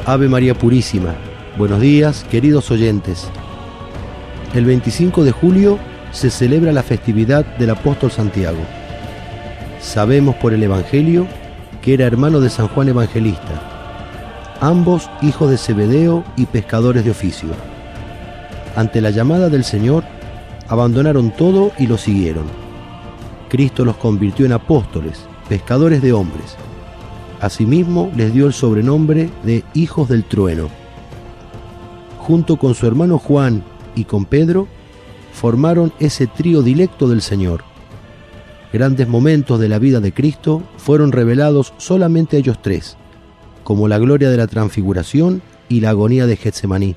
Ave María Purísima. Buenos días, queridos oyentes. El 25 de julio se celebra la festividad del apóstol Santiago. Sabemos por el Evangelio que era hermano de San Juan Evangelista, ambos hijos de Zebedeo y pescadores de oficio. Ante la llamada del Señor, abandonaron todo y lo siguieron. Cristo los convirtió en apóstoles, pescadores de hombres. Asimismo, les dio el sobrenombre de hijos del trueno. Junto con su hermano Juan y con Pedro, formaron ese trío dilecto del Señor. Grandes momentos de la vida de Cristo fueron revelados solamente a ellos tres, como la gloria de la transfiguración y la agonía de Getsemaní.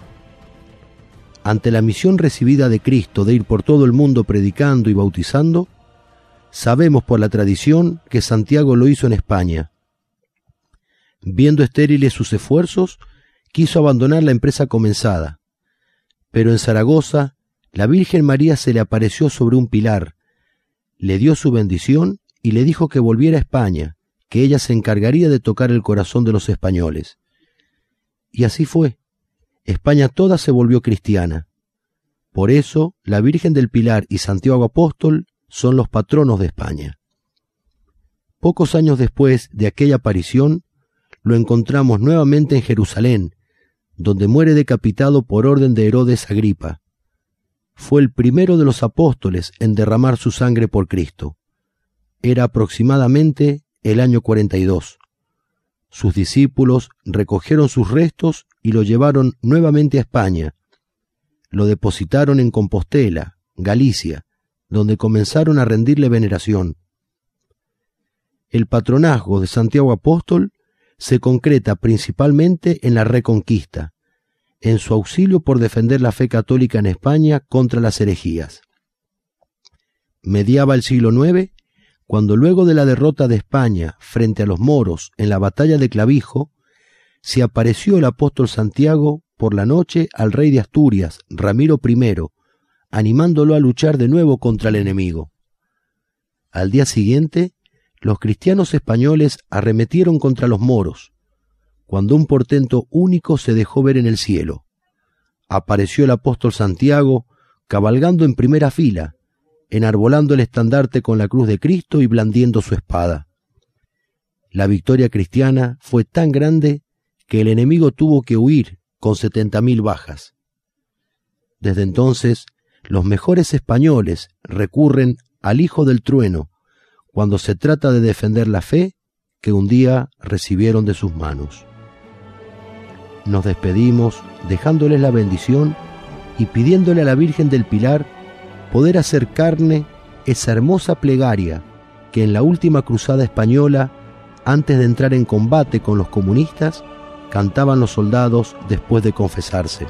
Ante la misión recibida de Cristo de ir por todo el mundo predicando y bautizando, sabemos por la tradición que Santiago lo hizo en España. Viendo estériles sus esfuerzos, quiso abandonar la empresa comenzada, pero en Zaragoza la Virgen María se le apareció sobre un pilar, le dio su bendición y le dijo que volviera a España, que ella se encargaría de tocar el corazón de los españoles. Y así fue. España toda se volvió cristiana. Por eso, la Virgen del Pilar y Santiago Apóstol son los patronos de España. Pocos años después de aquella aparición, lo encontramos nuevamente en Jerusalén, donde muere decapitado por orden de Herodes Agripa. Fue el primero de los apóstoles en derramar su sangre por Cristo. Era aproximadamente el año 42. Sus discípulos recogieron sus restos y lo llevaron nuevamente a España. Lo depositaron en Compostela, Galicia, donde comenzaron a rendirle veneración. El patronazgo de Santiago Apóstol se concreta principalmente en la Reconquista, en su auxilio por defender la fe católica en España contra las herejías. Mediaba el siglo IX, cuando luego de la derrota de España frente a los moros en la batalla de Clavijo, se apareció el apóstol Santiago por la noche al rey de Asturias, Ramiro I, animándolo a luchar de nuevo contra el enemigo. Al día siguiente, los cristianos españoles arremetieron contra los moros, cuando un portento único se dejó ver en el cielo. Apareció el apóstol Santiago cabalgando en primera fila, enarbolando el estandarte con la cruz de Cristo y blandiendo su espada. La victoria cristiana fue tan grande que el enemigo tuvo que huir con 70.000 bajas. Desde entonces, los mejores españoles recurren al hijo del trueno cuando se trata de defender la fe que un día recibieron de sus manos. Nos despedimos dejándoles la bendición y pidiéndole a la Virgen del Pilar poder hacer carne esa hermosa plegaria que en la última cruzada española, antes de entrar en combate con los comunistas, cantaban los soldados después de confesarse.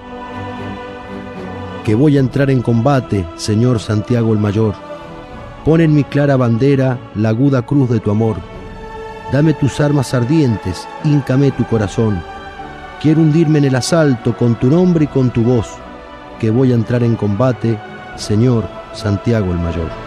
Que voy a entrar en combate, Señor Santiago el Mayor. Pon en mi clara bandera la aguda cruz de tu amor. Dame tus armas ardientes, híncame tu corazón. Quiero hundirme en el asalto con tu nombre y con tu voz, que voy a entrar en combate, Señor Santiago el Mayor.